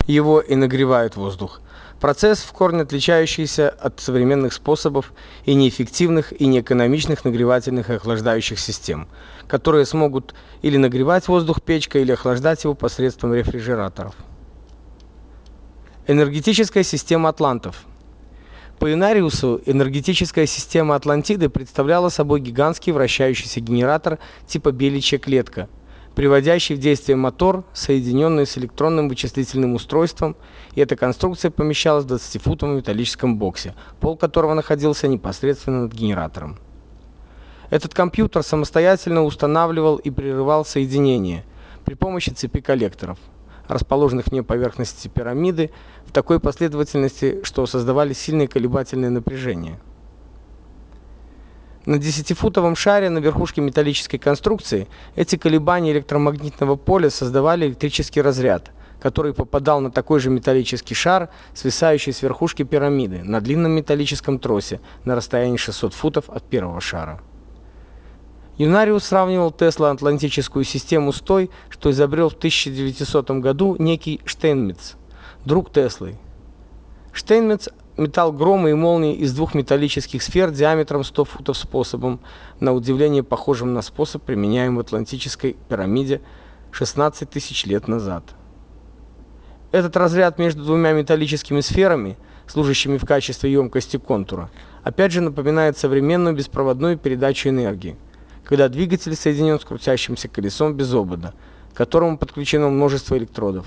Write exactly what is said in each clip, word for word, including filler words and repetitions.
его и нагревают воздух. Процесс в корне отличающийся от современных способов и неэффективных, и неэкономичных нагревательных и охлаждающих систем, которые смогут или нагревать воздух печкой, или охлаждать его посредством рефрижераторов. Энергетическая система атлантов. По Инариусу энергетическая система Атлантиды представляла собой гигантский вращающийся генератор типа беличья клетка, приводящий в действие мотор, соединенный с электронным вычислительным устройством, и эта конструкция помещалась в двадцатифутовом металлическом боксе, пол которого находился непосредственно над генератором. Этот компьютер самостоятельно устанавливал и прерывал соединение при помощи цепи коллекторов, расположенных вне поверхности пирамиды в такой последовательности, что создавали сильные колебательные напряжения. На десятифутовом шаре на верхушке металлической конструкции эти колебания электромагнитного поля создавали электрический разряд, который попадал на такой же металлический шар, свисающий с верхушки пирамиды на длинном металлическом тросе на расстоянии шестисот футов от первого шара. Юнариус сравнивал Тесло-атлантическую систему с той, что изобрел в тысяча девятисотом году некий Штейнмец, друг Теслы. Штейнмец метал громы и молнии из двух металлических сфер диаметром сто футов способом, на удивление похожим на способ, применяемый в Атлантической пирамиде шестнадцать тысяч лет назад. Этот разряд между двумя металлическими сферами, служащими в качестве емкости контура, опять же напоминает современную беспроводную передачу энергии, когда двигатель соединен с крутящимся колесом без обода, к которому подключено множество электродов.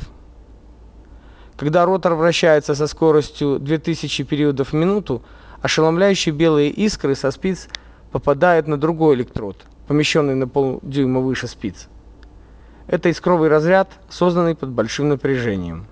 Когда ротор вращается со скоростью две тысячи периодов в минуту, ошеломляющие белые искры со спиц попадают на другой электрод, помещенный на полдюйма выше спиц. Это искровый разряд, созданный под большим напряжением.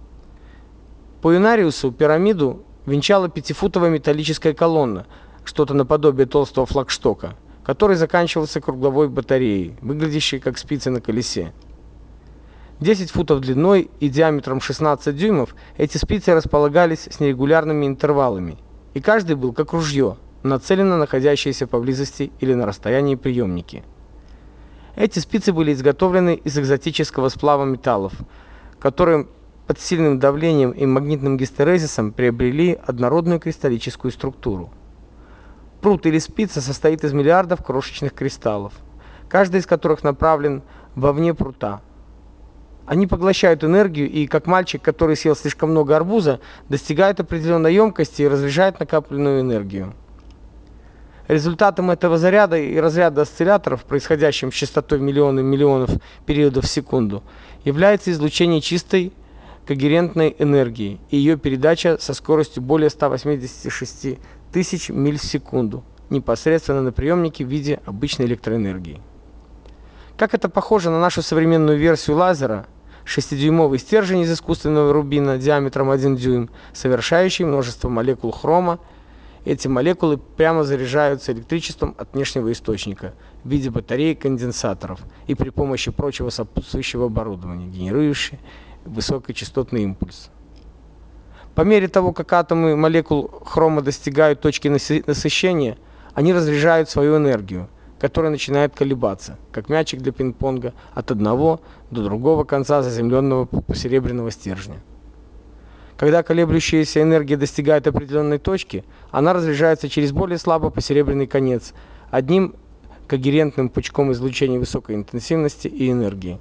По Юнариусу пирамиду венчала пятифутовая металлическая колонна, что-то наподобие толстого флагштока, который заканчивался кругловой батареей, выглядящей как спицы на колесе. десять футов длиной и диаметром шестнадцать дюймов, эти спицы располагались с нерегулярными интервалами, и каждый был как ружье, нацелен на находящиеся поблизости или на расстоянии приемники. Эти спицы были изготовлены из экзотического сплава металлов, которые под сильным давлением и магнитным гистерезисом приобрели однородную кристаллическую структуру. Прут или спица состоит из миллиардов крошечных кристаллов, каждый из которых направлен вовне прута. Они поглощают энергию и, как мальчик, который съел слишком много арбуза, достигают определенной емкости и разряжают накопленную энергию. Результатом этого заряда и разряда осцилляторов, происходящим с частотой миллионы миллионов периодов в секунду, является излучение чистой когерентной энергии и ее передача со скоростью более ста восьмидесяти шести тысяч миль в секунду непосредственно на приемнике в виде обычной электроэнергии. Как это похоже на нашу современную версию лазера, шестидюймовый стержень из искусственного рубина диаметром один дюйм, совершающий множество молекул хрома. Эти молекулы прямо заряжаются электричеством от внешнего источника в виде батареи конденсаторов и при помощи прочего сопутствующего оборудования, генерирующего высокочастотный импульс. По мере того, как атомы молекул хрома достигают точки насыщения, они разряжают свою энергию, которая начинает колебаться, как мячик для пинг-понга, от одного до другого конца заземленного посеребряного стержня. Когда колеблющаяся энергия достигает определенной точки, она разряжается через более слабо посеребряный конец, одним когерентным пучком излучения высокой интенсивности и энергии.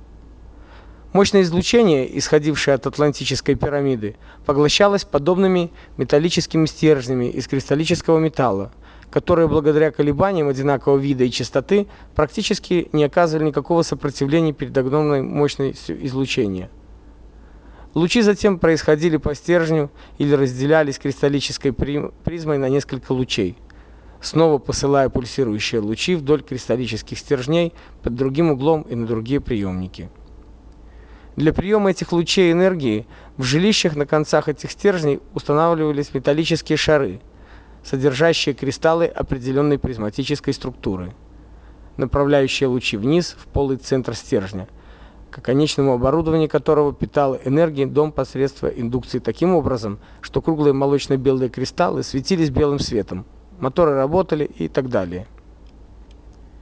Мощное излучение, исходившее от Атлантической пирамиды, поглощалось подобными металлическими стержнями из кристаллического металла, которые благодаря колебаниям одинакового вида и частоты практически не оказывали никакого сопротивления перед огромной мощностью излучения. Лучи затем происходили по стержню или разделялись кристаллической призмой на несколько лучей, снова посылая пульсирующие лучи вдоль кристаллических стержней под другим углом и на другие приемники. Для приема этих лучей энергии в жилищах на концах этих стержней устанавливались металлические шары, содержащие кристаллы определенной призматической структуры, направляющие лучи вниз в полый центр стержня, к конечному оборудованию которого питал энергией дом посредством индукции таким образом, что круглые молочно-белые кристаллы светились белым светом, моторы работали и так далее.